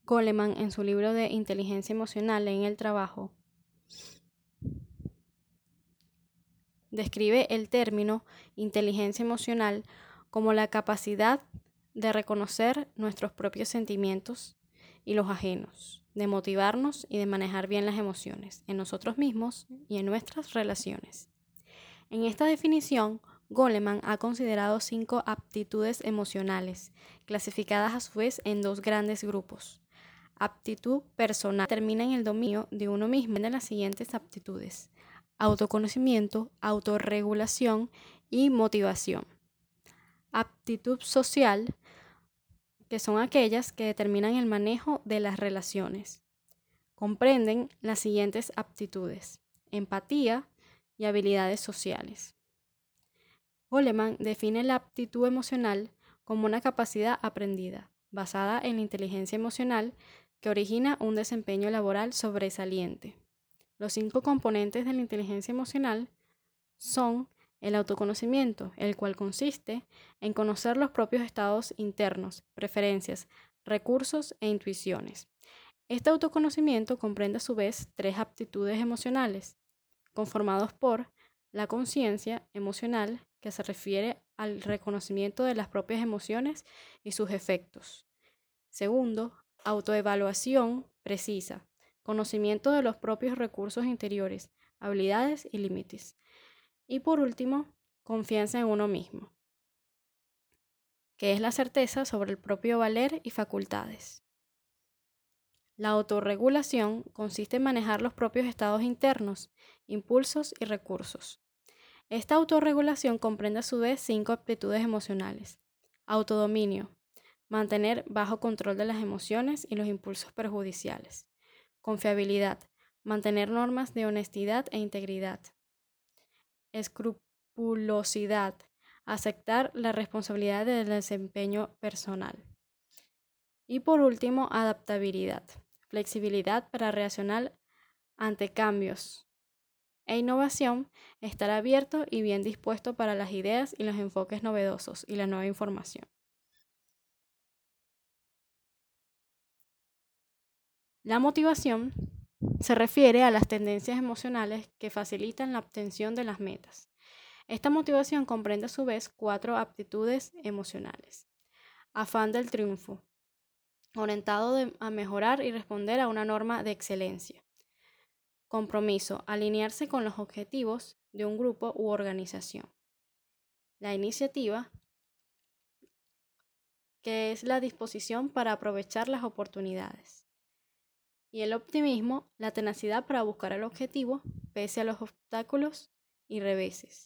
Goleman, en su libro de Inteligencia Emocional en el Trabajo, describe el término inteligencia emocional como la capacidad de reconocer nuestros propios sentimientos y los ajenos, de motivarnos y de manejar bien las emociones en nosotros mismos y en nuestras relaciones. En esta definición, Goleman ha considerado 5 aptitudes emocionales, clasificadas a su vez en 2 grandes grupos. Aptitud personal determina en el dominio de uno mismo de las siguientes aptitudes: autoconocimiento, autorregulación y motivación. Aptitud social, que son aquellas que determinan el manejo de las relaciones. Comprenden las siguientes aptitudes: empatía y habilidades sociales. Goleman define la aptitud emocional como una capacidad aprendida, basada en la inteligencia emocional, que origina un desempeño laboral sobresaliente. Los 5 componentes de la inteligencia emocional son el autoconocimiento, el cual consiste en conocer los propios estados internos, preferencias, recursos e intuiciones. Este autoconocimiento comprende a su vez 3 aptitudes emocionales, conformados por la conciencia emocional, que se refiere al reconocimiento de las propias emociones y sus efectos. Segundo, autoevaluación precisa, conocimiento de los propios recursos interiores, habilidades y límites. Y por último, confianza en uno mismo, que es la certeza sobre el propio valer y facultades. La autorregulación consiste en manejar los propios estados internos, impulsos y recursos. Esta autorregulación comprende a su vez 5 aptitudes emocionales: autodominio, mantener bajo control de las emociones y los impulsos perjudiciales; confiabilidad, mantener normas de honestidad e integridad; escrupulosidad, aceptar la responsabilidad del desempeño personal; y por último, adaptabilidad, flexibilidad para reaccionar ante cambios e innovación, estar abierto y bien dispuesto para las ideas y los enfoques novedosos y la nueva información. La motivación se refiere a las tendencias emocionales que facilitan la obtención de las metas. Esta motivación comprende a su vez 4 aptitudes emocionales: afán del triunfo, orientado a mejorar y responder a una norma de excelencia; compromiso, alinearse con los objetivos de un grupo u organización; la iniciativa, que es la disposición para aprovechar las oportunidades; y el optimismo, la tenacidad para buscar el objetivo pese a los obstáculos y reveses.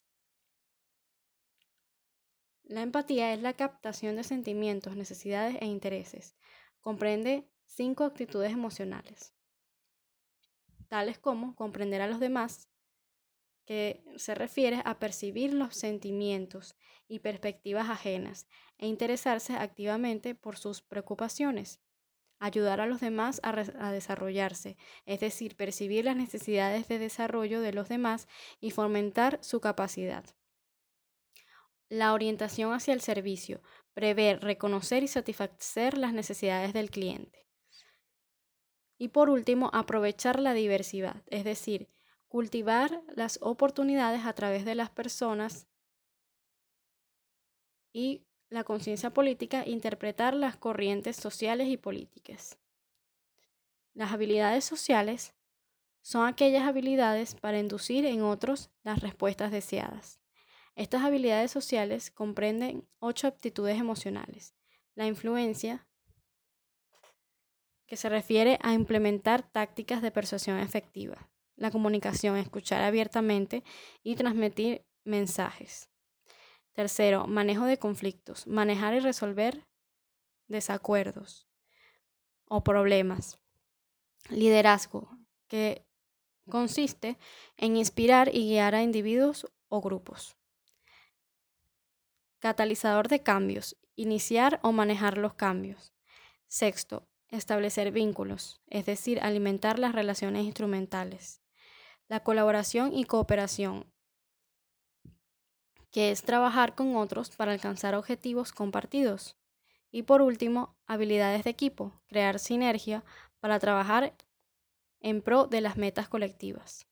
La empatía es la captación de sentimientos, necesidades e intereses. Comprende 5 actitudes emocionales, tales como comprender a los demás, que se refiere a percibir los sentimientos y perspectivas ajenas e interesarse activamente por sus preocupaciones; ayudar a los demás a desarrollarse, es decir, percibir las necesidades de desarrollo de los demás y fomentar su capacidad. La orientación hacia el servicio, prever, reconocer y satisfacer las necesidades del cliente. Y por último, aprovechar la diversidad, es decir, cultivar las oportunidades a través de las personas y la conciencia política, interpretar las corrientes sociales y políticas. Las habilidades sociales son aquellas habilidades para inducir en otros las respuestas deseadas. Estas habilidades sociales comprenden 8 aptitudes emocionales: la influencia, que se refiere a implementar tácticas de persuasión efectiva; la comunicación, escuchar abiertamente y transmitir mensajes. Tercero, manejo de conflictos, manejar y resolver desacuerdos o problemas. Liderazgo, que consiste en inspirar y guiar a individuos o grupos. Catalizador de cambios, iniciar o manejar los cambios. Sexto, establecer vínculos, es decir, alimentar las relaciones instrumentales. La colaboración y cooperación, que es trabajar con otros para alcanzar objetivos compartidos. Y por último, habilidades de equipo, crear sinergia para trabajar en pro de las metas colectivas.